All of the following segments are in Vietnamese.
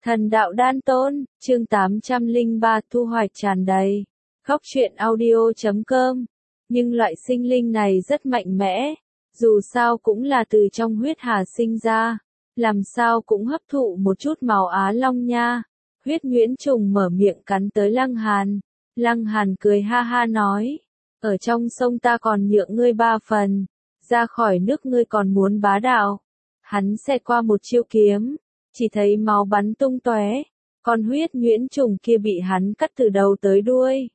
Thần đạo đan tôn, chương 803 thu hoạch tràn đầy. Khóc chuyện audio.com. Nhưng loại sinh linh này rất mạnh mẽ, dù sao cũng là từ trong huyết hà sinh ra, làm sao cũng hấp thụ một chút máu Á Long nha. Huyết nhuyễn trùng mở miệng cắn tới Lăng Hàn. Lăng Hàn cười ha ha nói, ở trong sông ta còn nhượng ngươi 3 phần, ra khỏi nước ngươi còn muốn bá đạo. Hắn xẹt qua một chiêu kiếm, chỉ thấy máu bắn tung tóe, con huyết nhuyễn trùng kia bị hắn cắt từ đầu tới đuôi.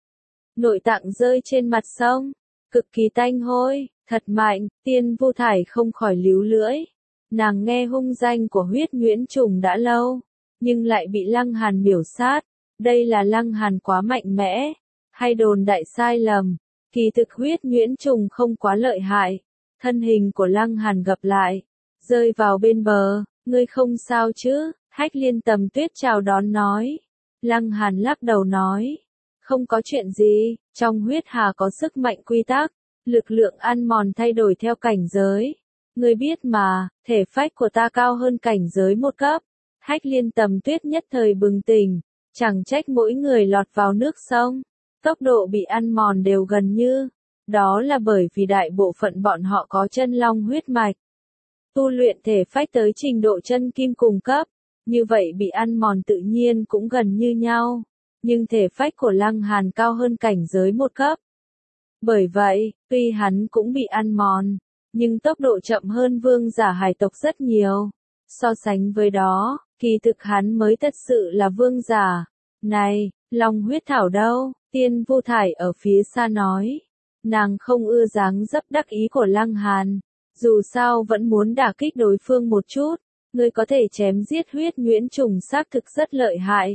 Nội tạng rơi trên mặt sông, cực kỳ tanh hôi, thật mạnh, Tiên Vu Thải không khỏi líu lưỡi. Nàng nghe hung danh của huyết nhuyễn trùng đã lâu, nhưng lại bị Lăng Hàn miểu sát. Đây là Lăng Hàn quá mạnh mẽ, hay đồn đại sai lầm, kỳ thực huyết nhuyễn trùng không quá lợi hại. Thân hình của Lăng Hàn gập lại, rơi vào bên bờ. Ngươi không sao chứ? Hách Liên Tầm Tuyết chào đón nói. Lăng Hàn lắc đầu nói, không có chuyện gì, trong huyết hà có sức mạnh quy tắc, lực lượng ăn mòn thay đổi theo cảnh giới. Ngươi biết mà, thể phách của ta cao hơn cảnh giới một cấp. Hách Liên Tầm Tuyết nhất thời bừng tỉnh, chẳng trách mỗi người lọt vào nước sông, tốc độ bị ăn mòn đều gần như. Đó là bởi vì đại bộ phận bọn họ có chân long huyết mạch. Tu luyện thể phách tới trình độ chân kim cùng cấp, như vậy bị ăn mòn tự nhiên cũng gần như nhau, nhưng thể phách của Lăng Hàn cao hơn cảnh giới một cấp. Bởi vậy, tuy hắn cũng bị ăn mòn, nhưng tốc độ chậm hơn vương giả hải tộc rất nhiều. So sánh với đó, kỳ thực hắn mới thật sự là vương giả. Này, long huyết thảo đâu? Tiên Vu Thải ở phía xa nói. Nàng không ưa dáng dấp đắc ý của Lăng Hàn. Dù sao vẫn muốn đả kích đối phương một chút, ngươi có thể chém giết huyết nhuyễn trùng xác thực rất lợi hại.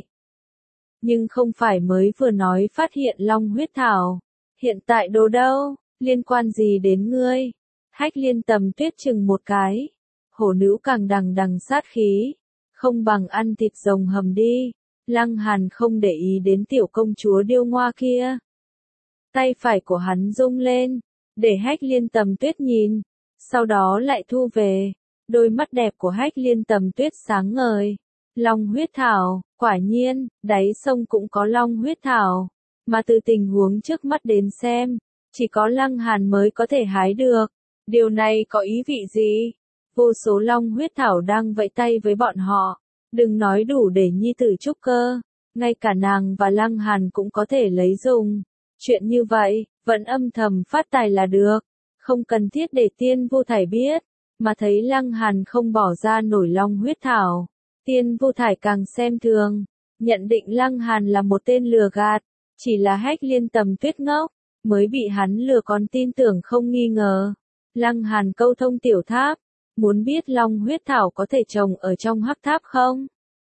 Nhưng không phải mới vừa nói phát hiện long huyết thảo, hiện tại đồ đâu, liên quan gì đến ngươi? Hách Liên Tầm Tuyết chừng một cái, hổ nữ càng đằng đằng sát khí, không bằng ăn thịt rồng hầm đi. Lăng Hàn không để ý đến tiểu công chúa điêu ngoa kia. Tay phải của hắn rung lên, để Hách Liên Tầm Tuyết nhìn. Sau đó lại thu về, đôi mắt đẹp của Hách Liên Tầm Tuyết sáng ngời. Long huyết thảo, quả nhiên, đáy sông cũng có long huyết thảo, mà từ tình huống trước mắt đến xem, chỉ có Lăng Hàn mới có thể hái được. Điều này có ý vị gì? Vô số long huyết thảo đang vẫy tay với bọn họ, đừng nói đủ để nhi tử trúc cơ, ngay cả nàng và Lăng Hàn cũng có thể lấy dùng. Chuyện như vậy, vẫn âm thầm phát tài là được. Không cần thiết để Tiên Vu Thải biết, mà thấy Lăng Hàn không bỏ ra nổi long huyết thảo. Tiên Vu Thải càng xem thường, nhận định Lăng Hàn là một tên lừa gạt, chỉ là Hách Liên Tầm Tuyết ngốc, mới bị hắn lừa còn tin tưởng không nghi ngờ. Lăng Hàn câu thông tiểu tháp, muốn biết long huyết thảo có thể trồng ở trong hắc tháp không?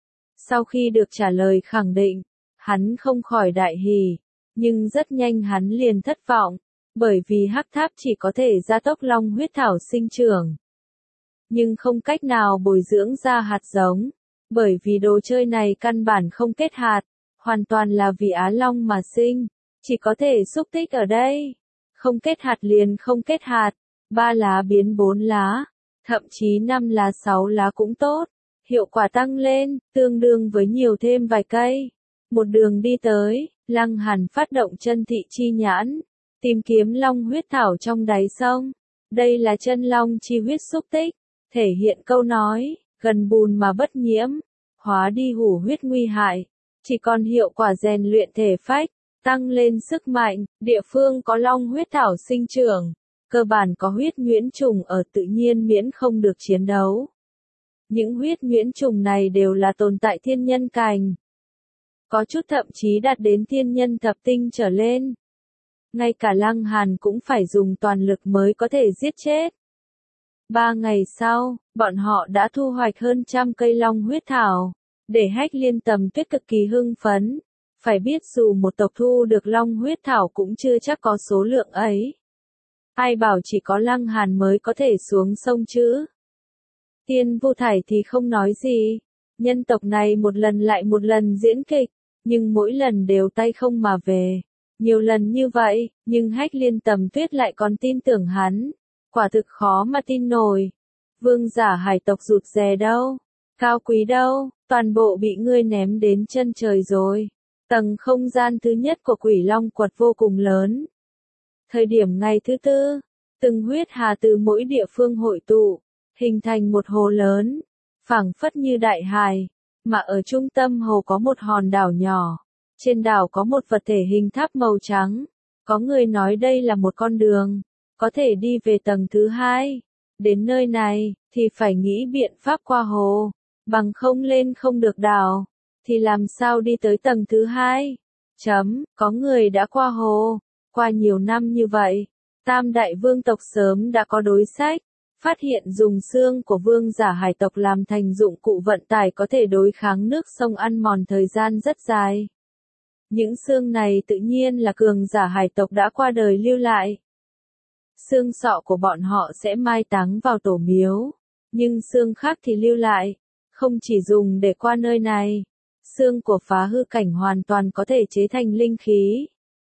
Sau khi được trả lời khẳng định, hắn không khỏi đại hỉ, nhưng rất nhanh hắn liền thất vọng. Bởi vì hắc tháp chỉ có thể gia tốc long huyết thảo sinh trưởng, nhưng không cách nào bồi dưỡng ra hạt giống, bởi vì đồ chơi này căn bản không kết hạt, hoàn toàn là vì Á Long mà sinh, chỉ có thể xúc tích ở đây. Không kết hạt liền không kết hạt, 3 lá biến 4 lá, thậm chí 5 lá 6 lá cũng tốt, hiệu quả tăng lên, tương đương với nhiều thêm vài cây. Một đường đi tới, Lăng Hàn phát động chân thị chi nhãn, tìm kiếm long huyết thảo trong đáy sông. Đây là chân long chi huyết xúc tích, thể hiện câu nói, gần bùn mà bất nhiễm, hóa đi hủ huyết nguy hại, chỉ còn hiệu quả rèn luyện thể phách, tăng lên sức mạnh. Địa phương có long huyết thảo sinh trưởng, cơ bản có huyết nhuyễn trùng ở tự nhiên miễn không được chiến đấu. Những huyết nhuyễn trùng này đều là tồn tại thiên nhân cảnh, có chút thậm chí đạt đến thiên nhân thập tinh trở lên. Ngay cả Lăng Hàn cũng phải dùng toàn lực mới có thể giết chết. 3 ngày sau, bọn họ đã thu hoạch hơn 100 cây long huyết thảo, để Hách Liên Tầm Tuyết cực kỳ hưng phấn. Phải biết dù một tộc thu được long huyết thảo cũng chưa chắc có số lượng ấy. Ai bảo chỉ có Lăng Hàn mới có thể xuống sông chứ. Tiên Vu Thải thì không nói gì, nhân tộc này một lần lại một lần diễn kịch, nhưng mỗi lần đều tay không mà về. Nhiều lần như vậy, nhưng Hách Liên Tầm Tuyết lại còn tin tưởng hắn. Quả thực khó mà tin nổi. Vương giả hải tộc rụt rè đâu. Cao quý đâu, toàn bộ bị ngươi ném đến chân trời rồi. Tầng không gian thứ nhất của Quỷ Long quật vô cùng lớn. Thời điểm ngày thứ tư, từng huyết hà từ mỗi địa phương hội tụ, hình thành một hồ lớn, phảng phất như đại hài, mà ở trung tâm hồ có một hòn đảo nhỏ. Trên đảo có một vật thể hình tháp màu trắng. Có người nói đây là một con đường, có thể đi về tầng thứ hai. Đến nơi này, thì phải nghĩ biện pháp qua hồ, bằng không lên không được đảo, thì làm sao đi tới tầng thứ hai? Có người đã qua hồ, qua nhiều năm như vậy, Tam đại vương tộc sớm đã có đối sách, phát hiện dùng xương của vương giả hải tộc làm thành dụng cụ vận tải có thể đối kháng nước sông ăn mòn thời gian rất dài. Những xương này tự nhiên là cường giả hải tộc đã qua đời lưu lại. Xương sọ của bọn họ sẽ mai táng vào tổ miếu, nhưng xương khác thì lưu lại, không chỉ dùng để qua nơi này. Xương của phá hư cảnh hoàn toàn có thể chế thành linh khí.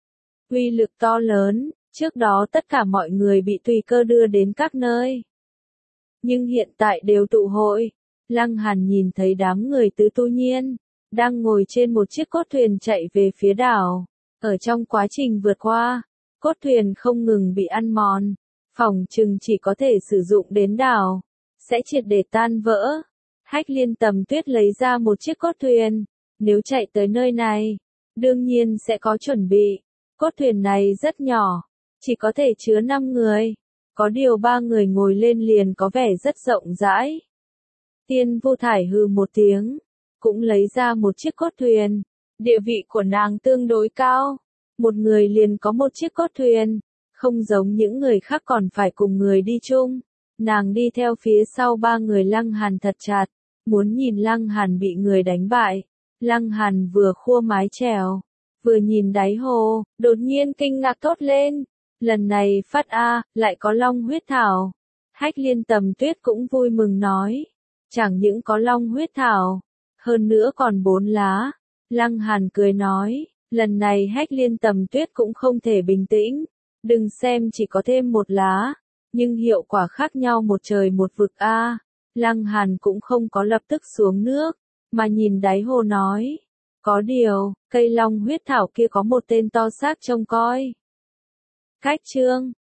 Uy lực to lớn, trước đó tất cả mọi người bị tùy cơ đưa đến các nơi. Nhưng hiện tại đều tụ hội. Lăng Hàn nhìn thấy đám người tứ tu nhiên, đang ngồi trên một chiếc cốt thuyền chạy về phía đảo. Ở trong quá trình vượt qua, cốt thuyền không ngừng bị ăn mòn, phỏng chừng chỉ có thể sử dụng đến đảo, sẽ triệt để tan vỡ. Hách Liên Tầm Tuyết lấy ra một chiếc cốt thuyền, nếu chạy tới nơi này, đương nhiên sẽ có chuẩn bị. Cốt thuyền này rất nhỏ, chỉ có thể chứa 5 người, có điều 3 người ngồi lên liền có vẻ rất rộng rãi. Tiên Vô Thải hừ một tiếng, cũng lấy ra một chiếc cốt thuyền, địa vị của nàng tương đối cao, một người liền có một chiếc cốt thuyền, không giống những người khác còn phải cùng người đi chung. Nàng đi theo phía sau 3 người Lăng Hàn thật chặt, muốn nhìn Lăng Hàn bị người đánh bại. Lăng Hàn vừa khua mái chèo, vừa nhìn đáy hồ, đột nhiên kinh ngạc thốt lên. Lần này phát lại có long huyết thảo. Hách Liên Tầm Tuyết cũng vui mừng nói, chẳng những có long huyết thảo, hơn nữa còn 4 lá. Lăng Hàn cười nói, lần này Hách Liên Tầm Tuyết cũng không thể bình tĩnh, đừng xem chỉ có thêm 1 lá, nhưng hiệu quả khác nhau một trời một vực Lăng Hàn cũng không có lập tức xuống nước, mà nhìn đáy hồ nói, có điều, cây long huyết thảo kia có một tên to xác trông coi. Cách chương